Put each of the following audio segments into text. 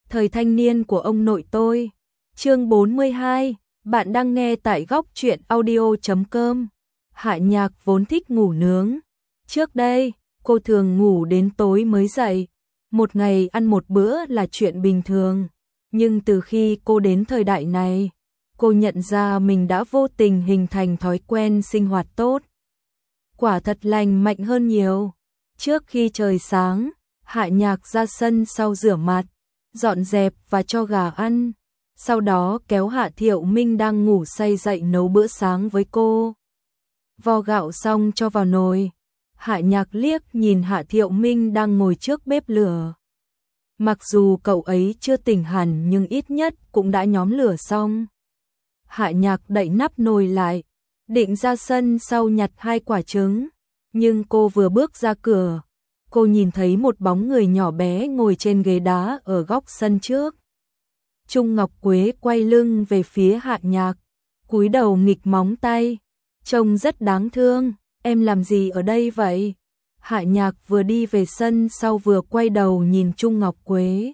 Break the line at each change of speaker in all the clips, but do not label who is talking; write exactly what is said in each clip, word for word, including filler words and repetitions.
Thời thanh niên của ông nội tôi. Chương bốn mươi hai, bạn đang nghe tại góc truyện audio chấm com. Hạ Nhạc vốn thích ngủ nướng. Trước đây, cô thường ngủ đến tối mới dậy. Một ngày ăn một bữa là chuyện bình thường. Nhưng từ khi cô đến thời đại này, cô nhận ra mình đã vô tình hình thành thói quen sinh hoạt tốt. Quả thật lành mạnh hơn nhiều. Trước khi trời sáng, Hạ Nhạc ra sân sau rửa mặt, dọn dẹp và cho gà ăn. Sau đó kéo Hạ Thiệu Minh đang ngủ say dậy nấu bữa sáng với cô. Vo gạo xong cho vào nồi. Hạ Nhạc liếc nhìn Hạ Thiệu Minh đang ngồi trước bếp lửa. Mặc dù cậu ấy chưa tỉnh hẳn nhưng ít nhất cũng đã nhóm lửa xong. Hạ Nhạc đậy nắp nồi lại, định ra sân sau nhặt hai quả trứng. Nhưng cô vừa bước ra cửa, cô nhìn thấy một bóng người nhỏ bé ngồi trên ghế đá ở góc sân trước. Trung Ngọc Quế quay lưng về phía Hạ Nhạc, cúi đầu nghịch móng tay, trông rất đáng thương. Em làm gì ở đây vậy? Hạ Nhạc vừa đi về sân sau vừa quay đầu nhìn Trung Ngọc Quế.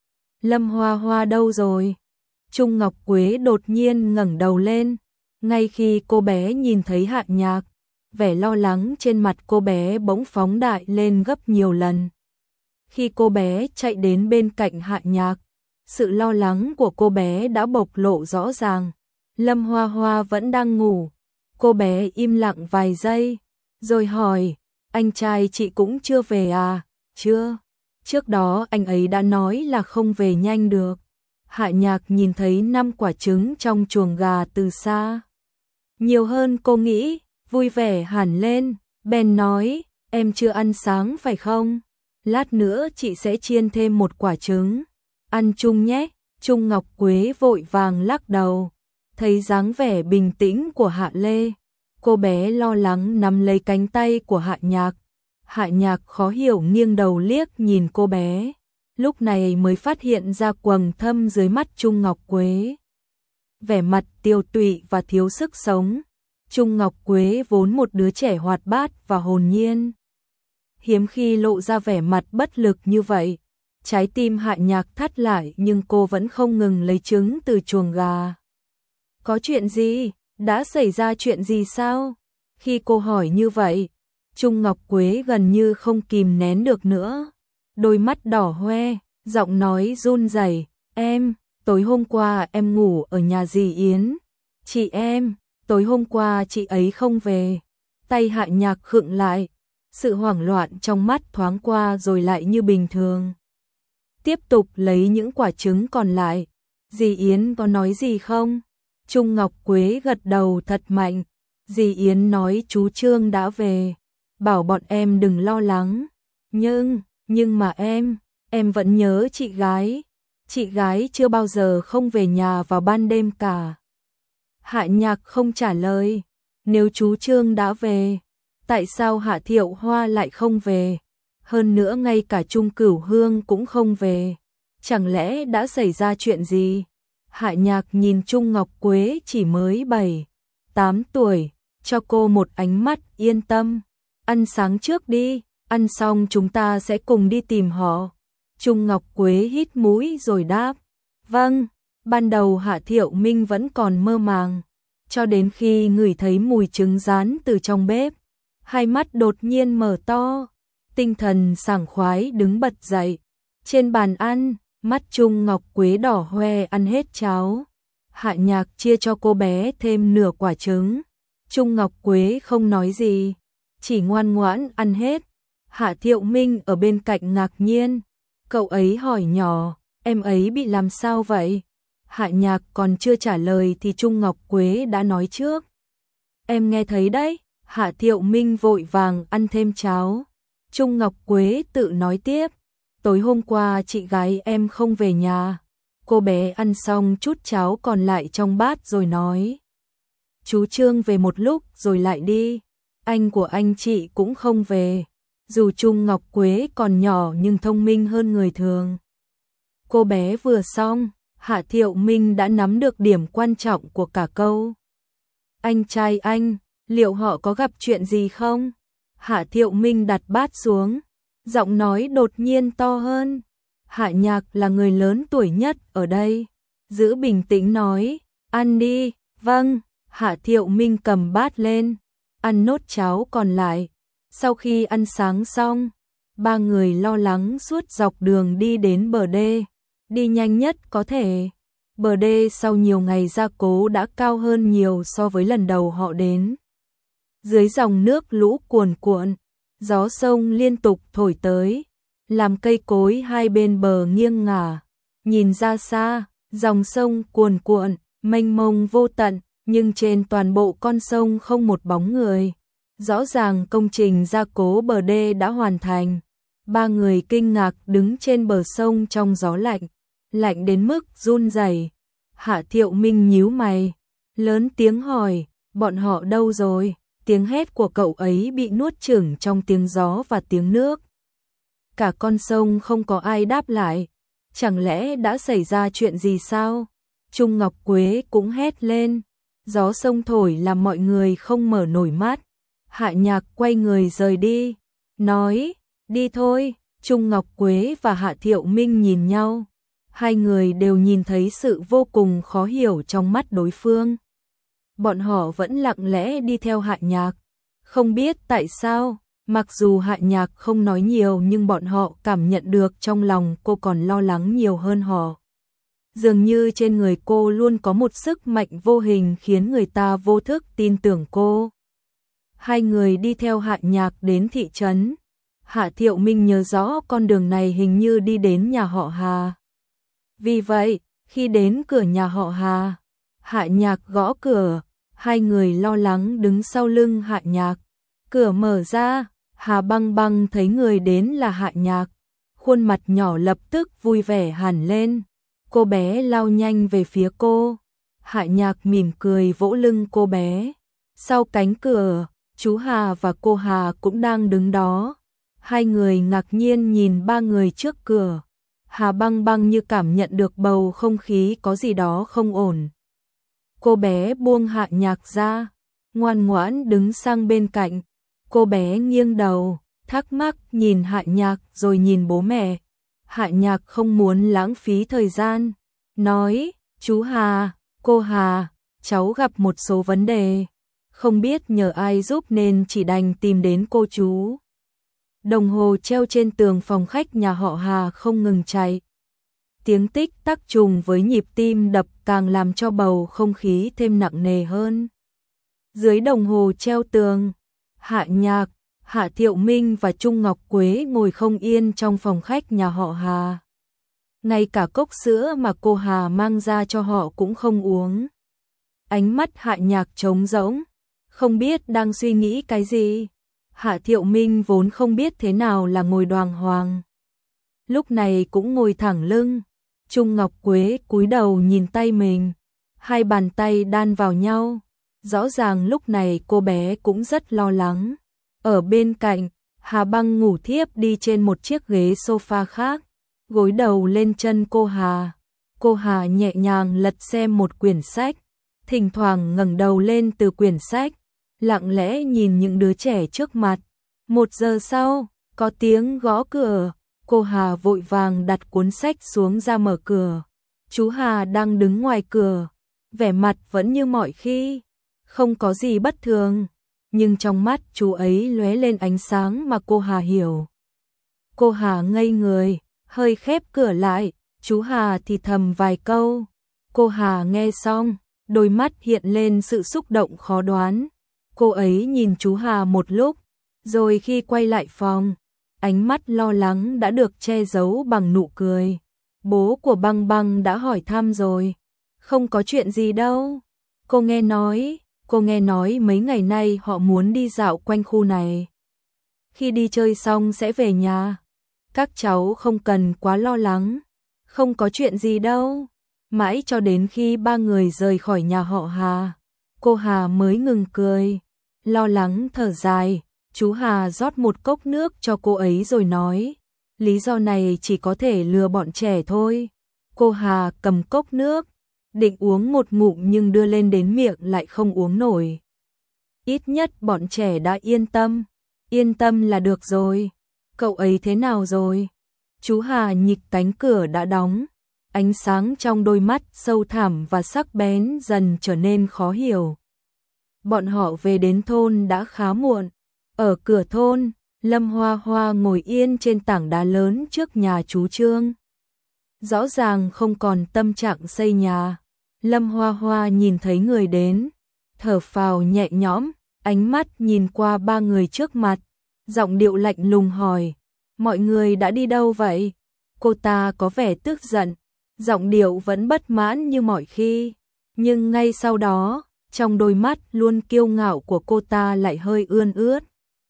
Lâm Hoa Hoa đâu rồi? Trung Ngọc Quế đột nhiên ngẩng đầu lên. Ngay khi cô bé nhìn thấy Hạ Nhạc, vẻ lo lắng trên mặt cô bé bỗng phóng đại lên gấp nhiều lần. Khi cô bé chạy đến bên cạnh Hạ Nhạc, sự lo lắng của cô bé đã bộc lộ rõ ràng. Lâm Hoa Hoa vẫn đang ngủ. Cô bé im lặng vài giây, rồi hỏi, anh trai chị cũng chưa về à? Chưa. Trước đó anh ấy đã nói là không về nhanh được. Hạ Nhạc nhìn thấy năm quả trứng trong chuồng gà từ xa. Nhiều hơn cô nghĩ, vui vẻ hẳn lên. Ben nói, em chưa ăn sáng phải không? Lát nữa chị sẽ chiên thêm một quả trứng. Ăn chung nhé. Trung Ngọc Quế vội vàng lắc đầu. Thấy dáng vẻ bình tĩnh của Hạ Lê, cô bé lo lắng nắm lấy cánh tay của Hạ Nhạc. Hạ Nhạc khó hiểu nghiêng đầu liếc nhìn cô bé. Lúc này mới phát hiện ra quầng thâm dưới mắt Trung Ngọc Quế. Vẻ mặt tiều tụy và thiếu sức sống. Trung Ngọc Quế vốn một đứa trẻ hoạt bát và hồn nhiên, hiếm khi lộ ra vẻ mặt bất lực như vậy. Trái tim Hạ Nhạc thắt lại nhưng cô vẫn không ngừng lấy trứng từ chuồng gà. Có chuyện gì? Đã xảy ra chuyện gì sao? Khi cô hỏi như vậy, Trung Ngọc Quế gần như không kìm nén được nữa. Đôi mắt đỏ hoe, giọng nói run rẩy, em, tối hôm qua em ngủ ở nhà dì Yến. Chị em, tối hôm qua chị ấy không về. Tay Hạ Nhạc khựng lại, sự hoảng loạn trong mắt thoáng qua rồi lại như bình thường. Tiếp tục lấy những quả trứng còn lại. Dì Yến có nói gì không? Trung Ngọc Quế gật đầu thật mạnh. Dì Yến nói chú Trương đã về, bảo bọn em đừng lo lắng. Nhưng, nhưng mà em, em vẫn nhớ chị gái. Chị gái chưa bao giờ không về nhà vào ban đêm cả. Hạ Nhạc không trả lời. Nếu chú Trương đã về, tại sao Hạ Thiệu Hoa lại không về? Hơn nữa ngay cả Trung Cửu Hương cũng không về. Chẳng lẽ đã xảy ra chuyện gì? Hạ Nhạc nhìn Trung Ngọc Quế chỉ mới bảy, tám tuổi, cho cô một ánh mắt yên tâm. Ăn sáng trước đi, ăn xong chúng ta sẽ cùng đi tìm họ. Trung Ngọc Quế hít mũi rồi đáp. Vâng, ban đầu Hạ Thiệu Minh vẫn còn mơ màng, cho đến khi ngửi thấy mùi trứng rán từ trong bếp. Hai mắt đột nhiên mở to, tinh thần sảng khoái đứng bật dậy. Trên bàn ăn, mắt Trung Ngọc Quế đỏ hoe ăn hết cháo. Hạ Nhạc chia cho cô bé thêm nửa quả trứng. Trung Ngọc Quế không nói gì, chỉ ngoan ngoãn ăn hết. Hạ Thiệu Minh ở bên cạnh ngạc nhiên. Cậu ấy hỏi nhỏ, em ấy bị làm sao vậy? Hạ Nhạc còn chưa trả lời thì Trung Ngọc Quế đã nói trước. Em nghe thấy đấy. Hạ Thiệu Minh vội vàng ăn thêm cháo. Trung Ngọc Quế tự nói tiếp. Tối hôm qua chị gái em không về nhà. Cô bé ăn xong chút cháo còn lại trong bát rồi nói. Chú Trương về một lúc rồi lại đi. Anh của anh chị cũng không về. Dù Trung Ngọc Quế còn nhỏ nhưng thông minh hơn người thường. Cô bé vừa xong, Hạ Thiệu Minh đã nắm được điểm quan trọng của cả câu. Anh trai anh, liệu họ có gặp chuyện gì không? Hạ Thiệu Minh đặt bát xuống, giọng nói đột nhiên to hơn. Hạ Nhạc là người lớn tuổi nhất ở đây, giữ bình tĩnh nói, ăn đi. Vâng. Hạ Thiệu Minh cầm bát lên, ăn nốt cháo còn lại. Sau khi ăn sáng xong, ba người lo lắng suốt dọc đường đi đến bờ đê, đi nhanh nhất có thể. Bờ đê sau nhiều ngày gia cố đã cao hơn nhiều so với lần đầu họ đến. Dưới dòng nước lũ cuồn cuộn, gió sông liên tục thổi tới, làm cây cối hai bên bờ nghiêng ngả. Nhìn ra xa, dòng sông cuồn cuộn, mênh mông vô tận, nhưng trên toàn bộ con sông không một bóng người. Rõ ràng công trình gia cố bờ đê đã hoàn thành. Ba người kinh ngạc đứng trên bờ sông trong gió lạnh, lạnh đến mức run rẩy. Hạ Thiệu Minh nhíu mày, lớn tiếng hỏi, bọn họ đâu rồi? Tiếng hét của cậu ấy bị nuốt chửng trong tiếng gió và tiếng nước. Cả con sông không có ai đáp lại. Chẳng lẽ đã xảy ra chuyện gì sao? Trung Ngọc Quế cũng hét lên. Gió sông thổi làm mọi người không mở nổi mắt. Hạ Nhạc quay người rời đi, nói, đi thôi. Trung Ngọc Quế và Hạ Thiệu Minh nhìn nhau. Hai người đều nhìn thấy sự vô cùng khó hiểu trong mắt đối phương. Bọn họ vẫn lặng lẽ đi theo Hạ Nhạc. Không biết tại sao, mặc dù Hạ Nhạc không nói nhiều nhưng bọn họ cảm nhận được trong lòng cô còn lo lắng nhiều hơn họ. Dường như trên người cô luôn có một sức mạnh vô hình khiến người ta vô thức tin tưởng cô. Hai người đi theo Hạ Nhạc đến thị trấn. Hạ Thiệu Minh nhớ rõ con đường này hình như đi đến nhà họ Hà. Vì vậy, khi đến cửa nhà họ Hà, Hạ Nhạc gõ cửa, hai người lo lắng đứng sau lưng Hạ Nhạc. Cửa mở ra, Hà Băng Băng thấy người đến là Hạ Nhạc, khuôn mặt nhỏ lập tức vui vẻ hẳn lên. Cô bé lao nhanh về phía cô. Hạ Nhạc mỉm cười vỗ lưng cô bé. Sau cánh cửa, chú Hà và cô Hà cũng đang đứng đó. Hai người ngạc nhiên nhìn ba người trước cửa. Hà Băng Băng như cảm nhận được bầu không khí có gì đó không ổn. Cô bé buông Hạ Nhạc ra, ngoan ngoãn đứng sang bên cạnh. Cô bé nghiêng đầu, thắc mắc nhìn Hạ Nhạc rồi nhìn bố mẹ. Hạ Nhạc không muốn lãng phí thời gian, nói, chú Hà, cô Hà, cháu gặp một số vấn đề, không biết nhờ ai giúp nên chỉ đành tìm đến cô chú. Đồng hồ treo trên tường phòng khách nhà họ Hà không ngừng chạy. Tiếng tích tắc trùng với nhịp tim đập càng làm cho bầu không khí thêm nặng nề hơn. Dưới đồng hồ treo tường, Hạ Nhạc, Hạ Thiệu Minh và Trung Ngọc Quế ngồi không yên trong phòng khách nhà họ Hà. Ngay cả cốc sữa mà cô Hà mang ra cho họ cũng không uống. Ánh mắt Hạ Nhạc trống rỗng, không biết đang suy nghĩ cái gì. Hạ Thiệu Minh vốn không biết thế nào là ngồi đoàng hoàng, lúc này cũng ngồi thẳng lưng. Trung Ngọc Quế cúi đầu nhìn tay mình, hai bàn tay đan vào nhau. Rõ ràng lúc này cô bé cũng rất lo lắng. Ở bên cạnh, Hà Băng ngủ thiếp đi trên một chiếc ghế sofa khác, gối đầu lên chân cô Hà. Cô Hà nhẹ nhàng lật xem một quyển sách, thỉnh thoảng ngẩng đầu lên từ quyển sách, lặng lẽ nhìn những đứa trẻ trước mặt. Một giờ sau, có tiếng gõ cửa, cô Hà vội vàng đặt cuốn sách xuống ra mở cửa. Chú Hà đang đứng ngoài cửa, vẻ mặt vẫn như mọi khi, không có gì bất thường, nhưng trong mắt chú ấy lóe lên ánh sáng mà cô Hà hiểu. Cô Hà ngây người, hơi khép cửa lại, chú Hà thì thầm vài câu. Cô Hà nghe xong, đôi mắt hiện lên sự xúc động khó đoán. Cô ấy nhìn chú Hà một lúc, rồi khi quay lại phòng, ánh mắt lo lắng đã được che giấu bằng nụ cười. Bố của Băng Băng đã hỏi thăm rồi. Không có chuyện gì đâu. Cô nghe nói, cô nghe nói mấy ngày nay họ muốn đi dạo quanh khu này. Khi đi chơi xong sẽ về nhà. Các cháu không cần quá lo lắng. Không có chuyện gì đâu. Mãi cho đến khi ba người rời khỏi nhà họ Hà, cô Hà mới ngừng cười. Lo lắng thở dài, chú Hà rót một cốc nước cho cô ấy rồi nói, lý do này chỉ có thể lừa bọn trẻ thôi. Cô Hà cầm cốc nước, định uống một ngụm nhưng đưa lên đến miệng lại không uống nổi. Ít nhất bọn trẻ đã yên tâm, yên tâm là được rồi. Cậu ấy thế nào rồi? Chú Hà nhịch cánh cửa đã đóng, ánh sáng trong đôi mắt sâu thẳm và sắc bén dần trở nên khó hiểu. Bọn họ về đến thôn đã khá muộn. Ở cửa thôn, Lâm Hoa Hoa ngồi yên trên tảng đá lớn trước nhà chú Trương. Rõ ràng không còn tâm trạng xây nhà. Lâm Hoa Hoa nhìn thấy người đến, thở phào nhẹ nhõm, ánh mắt nhìn qua ba người trước mặt, giọng điệu lạnh lùng hỏi, mọi người đã đi đâu vậy? Cô ta có vẻ tức giận, giọng điệu vẫn bất mãn như mọi khi, nhưng ngay sau đó, trong đôi mắt luôn kiêu ngạo của cô ta lại hơi ươn ướt.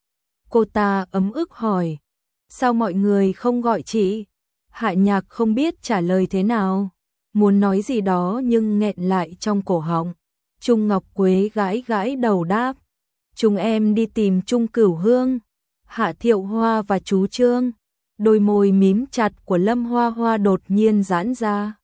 Cô ta ấm ức hỏi, sao mọi người không gọi chị? Hạ Nhạc không biết trả lời thế nào, muốn nói gì đó nhưng nghẹn lại trong cổ họng. Trung Ngọc Quế gãi gãi đầu đáp, chúng em đi tìm Trung Cửu Hương. Hạ Thiệu Hoa và chú Trương. Đôi môi mím chặt của Lâm Hoa Hoa đột nhiên giãn ra.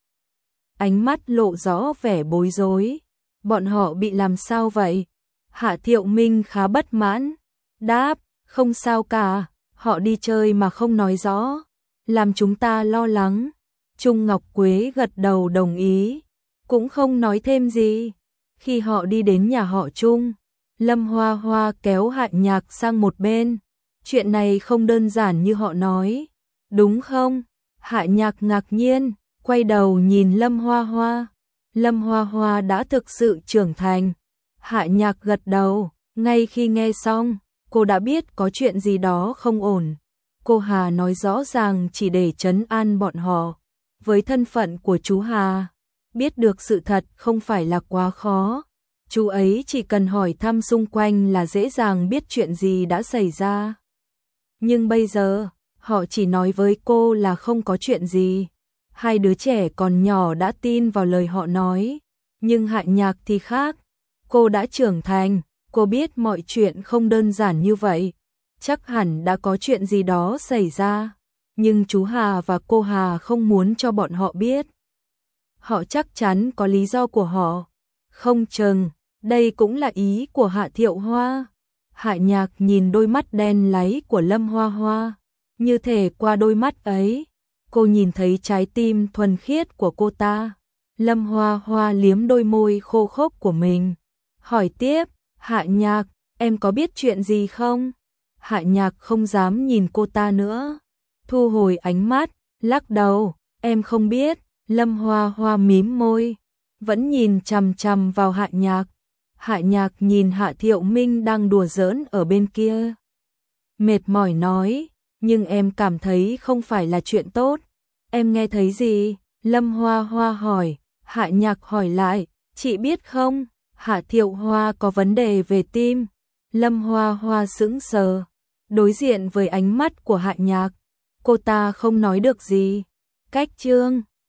Ánh mắt lộ rõ vẻ bối rối. Bọn họ bị làm sao vậy? Hạ Thiệu Minh khá bất mãn. Đáp, không sao cả, họ đi chơi mà không nói rõ, làm chúng ta lo lắng. Trung Ngọc Quế gật đầu đồng ý, cũng không nói thêm gì. Khi họ đi đến nhà họ Trung, Lâm Hoa Hoa kéo Hạ Nhạc sang một bên. Chuyện này không đơn giản như họ nói, đúng không? Hạ Nhạc ngạc nhiên, quay đầu nhìn Lâm Hoa Hoa. Lâm Hoa Hoa đã thực sự trưởng thành. Hạ Nhạc gật đầu, ngay khi nghe xong, cô đã biết có chuyện gì đó không ổn. Cô Hà nói rõ ràng chỉ để trấn an bọn họ. Với thân phận của chú Hà, biết được sự thật không phải là quá khó. Chú ấy chỉ cần hỏi thăm xung quanh là dễ dàng biết chuyện gì đã xảy ra. Nhưng bây giờ, họ chỉ nói với cô là không có chuyện gì. Hai đứa trẻ còn nhỏ đã tin vào lời họ nói. Nhưng Hạ Nhạc thì khác. Cô đã trưởng thành, cô biết mọi chuyện không đơn giản như vậy. Chắc hẳn đã có chuyện gì đó xảy ra. Nhưng chú Hà và cô Hà không muốn cho bọn họ biết. Họ chắc chắn có lý do của họ. Không chừng, đây cũng là ý của Hạ Thiệu Hoa. Hạ Nhạc nhìn đôi mắt đen láy của Lâm Hoa Hoa. Như thể qua đôi mắt ấy, cô nhìn thấy trái tim thuần khiết của cô ta. Lâm Hoa Hoa liếm đôi môi khô khốc của mình. Hỏi tiếp, Hạ Nhạc, em có biết chuyện gì không? Hạ Nhạc không dám nhìn cô ta nữa. Thu hồi ánh mắt, lắc đầu, em không biết. Lâm Hoa Hoa mím môi, vẫn nhìn chằm chằm vào Hạ Nhạc. Hạ Nhạc nhìn Hạ Thiệu Minh đang đùa giỡn ở bên kia. Mệt mỏi nói, nhưng em cảm thấy không phải là chuyện tốt. Em nghe thấy gì? Lâm Hoa Hoa hỏi. Hạ Nhạc hỏi lại, chị biết không? Hạ Thiệu Hoa có vấn đề về tim. Lâm Hoa Hoa sững sờ, đối diện với ánh mắt của Hạ Nhạc. Cô ta không nói được gì. Cách Trương